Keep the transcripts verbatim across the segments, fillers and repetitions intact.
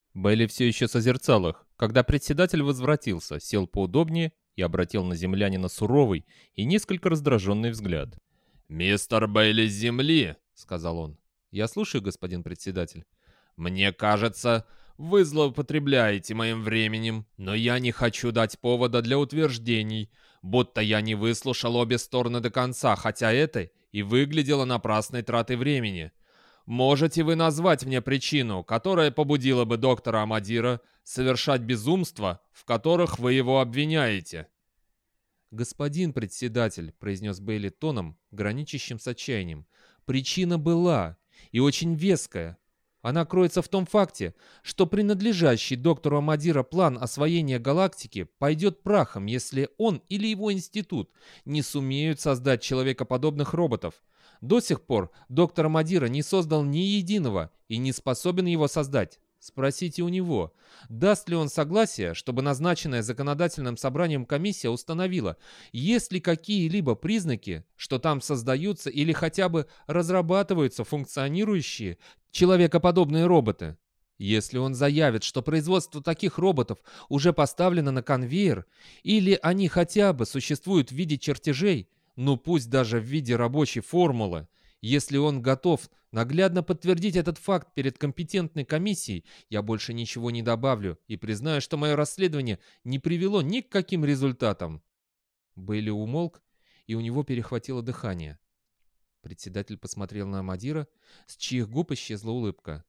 Бейли все еще созерцал их, когда председатель возвратился, сел поудобнее и обратил на землянина суровый и несколько раздраженный взгляд. «Мистер Бейли с земли», — сказал он. «Я слушаю, господин председатель». «Мне кажется, вы злоупотребляете моим временем, но я не хочу дать повода для утверждений, будто я не выслушал обе стороны до конца, хотя это и выглядело напрасной тратой времени. Можете вы назвать мне причину, которая побудила бы доктора Амадира совершать безумства, в которых вы его обвиняете?» «Господин председатель», — произнес Бейли тоном, граничащим с отчаянием, — «причина была, и очень веская. Она кроется в том факте, что принадлежащий доктору Амадира план освоения галактики пойдет прахом, если он или его институт не сумеют создать человекоподобных роботов. До сих пор доктор Амадира не создал ни единого и не способен его создать. Спросите у него, даст ли он согласие, чтобы назначенная законодательным собранием комиссия установила, есть ли какие-либо признаки, что там создаются или хотя бы разрабатываются функционирующие человекоподобные роботы. Если он заявит, что производство таких роботов уже поставлено на конвейер, или они хотя бы существуют в виде чертежей, ну пусть даже в виде рабочей формулы, если он готов наглядно подтвердить этот факт перед компетентной комиссией, я больше ничего не добавлю и признаю, что мое расследование не привело ни к каким результатам». Бейли умолк, и у него перехватило дыхание. Председатель посмотрел на Амадира, с чьих губ исчезла улыбка.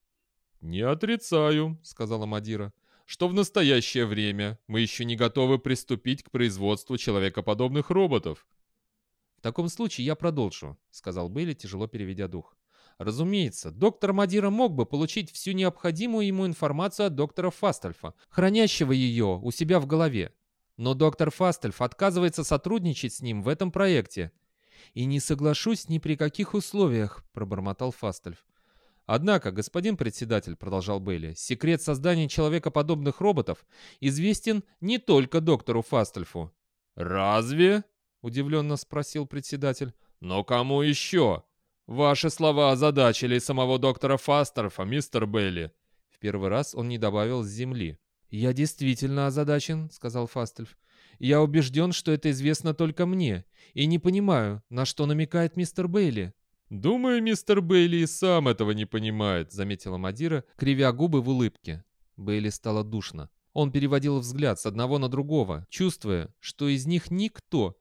«Не отрицаю», — сказала Амадира, — «что в настоящее время мы еще не готовы приступить к производству человекоподобных роботов». «В таком случае я продолжу», — сказал Бейли, тяжело переведя дух. «Разумеется, доктор Мадира мог бы получить всю необходимую ему информацию от доктора Фастельфа, хранящего ее у себя в голове. Но доктор Фастельф отказывается сотрудничать с ним в этом проекте». «И не соглашусь ни при каких условиях», — пробормотал Фастельф. «Однако, господин председатель», — продолжал Бейли, — «секрет создания человекоподобных роботов известен не только доктору Фастельфу». «Разве?» — удивленно спросил председатель. «Но кому еще? Ваши слова озадачили самого доктора Фастельфа, мистер Бейли». В первый раз он не добавил «с земли». «Я действительно озадачен», — сказал Фастельф. «Я убежден, что это известно только мне, и не понимаю, на что намекает мистер Бейли». «Думаю, мистер Бейли и сам этого не понимает», — заметила Мадира, кривя губы в улыбке. Бейли стало душно. Он переводил взгляд с одного на другого, чувствуя, что из них никто,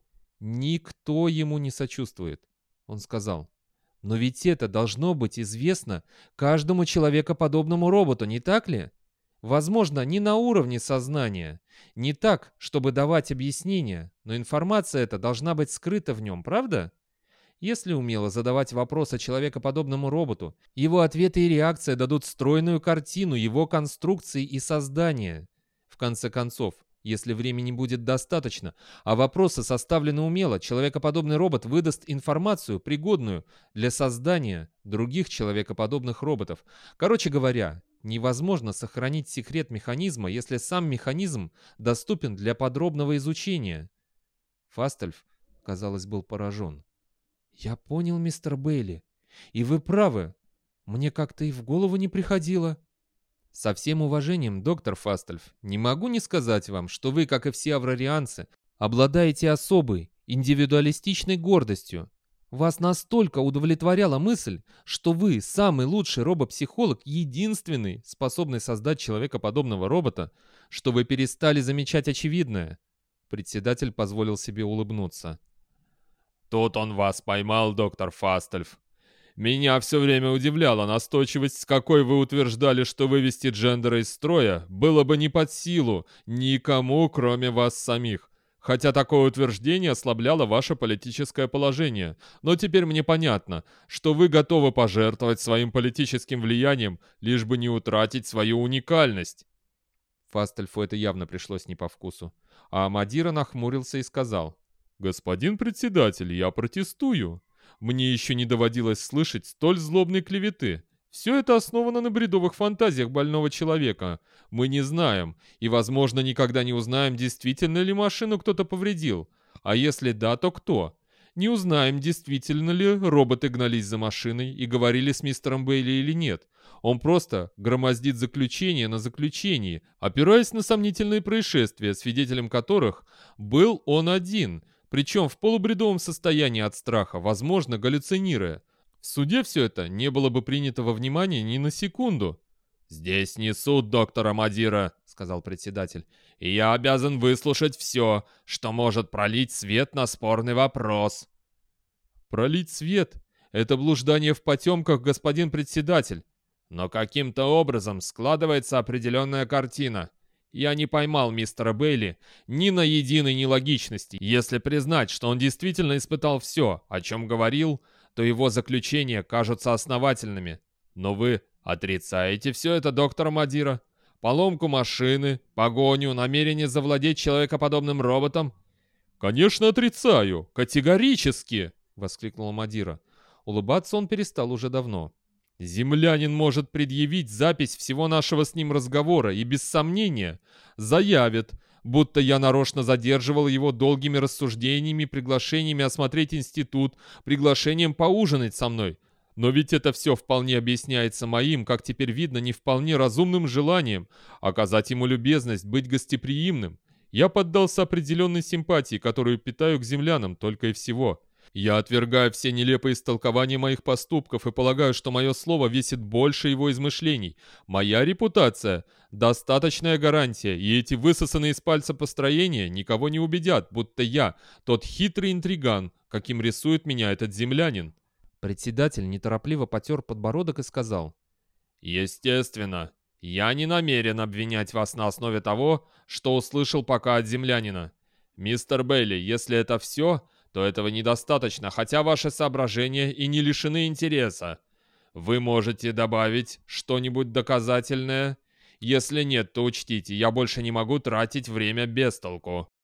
никто ему не сочувствует. Он сказал: «Но ведь это должно быть известно каждому человекоподобному роботу, не так ли? Возможно, не на уровне сознания, не так, чтобы давать объяснения, но информация эта должна быть скрыта в нем, правда? Если умело задавать вопросы человекоподобному роботу, его ответы и реакция дадут стройную картину его конструкции и создания. В конце концов, если времени будет достаточно, а вопросы составлены умело, человекоподобный робот выдаст информацию, пригодную для создания других человекоподобных роботов. Короче говоря, невозможно сохранить секрет механизма, если сам механизм доступен для подробного изучения». Фастельф, казалось, был поражен. «Я понял, мистер Бейли, и вы правы. Мне как-то и в голову не приходило». «Со всем уважением, доктор Фастельф, не могу не сказать вам, что вы, как и все аврарианцы, обладаете особой, индивидуалистичной гордостью. Вас настолько удовлетворяла мысль, что вы, самый лучший робопсихолог, единственный, способный создать человекоподобного робота, что вы перестали замечать очевидное». Председатель позволил себе улыбнуться. «Тут он вас поймал, доктор Фастельф. Меня все время удивляла настойчивость, с какой вы утверждали, что вывести Джендера из строя было бы не под силу никому, кроме вас самих. Хотя такое утверждение ослабляло ваше политическое положение. Но теперь мне понятно, что вы готовы пожертвовать своим политическим влиянием, лишь бы не утратить свою уникальность». Фастельфу это явно пришлось не по вкусу. А Амадира нахмурился и сказал: «Господин председатель, я протестую. Мне еще не доводилось слышать столь злобной клеветы. Все это основано на бредовых фантазиях больного человека. Мы не знаем, и, возможно, никогда не узнаем, действительно ли машину кто-то повредил. А если да, то кто? не узнаем, действительно ли роботы гнались за машиной и говорили с мистером Бейли или нет. Он просто громоздит заключение на заключении, опираясь на сомнительные происшествия, свидетелем которых был он один, причем в полубредовом состоянии от страха, возможно, галлюцинируя. В суде все это не было бы принято во внимание ни на секунду. «Здесь не суд доктора Мадира», — сказал председатель, «и я обязан выслушать все, что может пролить свет на спорный вопрос». «Пролить свет — это блуждание в потемках, господин председатель. Но каким-то образом складывается определенная картина. Я не поймал мистера Бейли ни на единой нелогичности. Если признать, что он действительно испытал все, о чем говорил, то его заключения кажутся основательными. Но вы отрицаете все это, доктор Мадира? Поломку машины, погоню, намерение завладеть человекоподобным роботом?» «Конечно, отрицаю! Категорически!» — воскликнула Мадира. Улыбаться он перестал уже давно. «Землянин может предъявить запись всего нашего с ним разговора и, без сомнения, заявит, будто я нарочно задерживал его долгими рассуждениями, приглашениями осмотреть институт, приглашением поужинать со мной. Но ведь это все вполне объясняется моим, как теперь видно, не вполне разумным желанием оказать ему любезность, быть гостеприимным. Я поддался определенной симпатии, которую питаю к землянам, только и всего. Я отвергаю все нелепые истолкования моих поступков и полагаю, что мое слово весит больше его измышлений. Моя репутация – достаточная гарантия, и эти высосанные из пальца построения никого не убедят, будто я тот хитрый интриган, каким рисует меня этот землянин». Председатель неторопливо потер подбородок и сказал: «Естественно, я не намерен обвинять вас на основе того, что услышал пока от землянина. Мистер Бейли, если это все, то этого недостаточно, хотя ваши соображения и не лишены интереса. Вы можете добавить что-нибудь доказательное? Если нет, то учтите, я больше не могу тратить время без толку».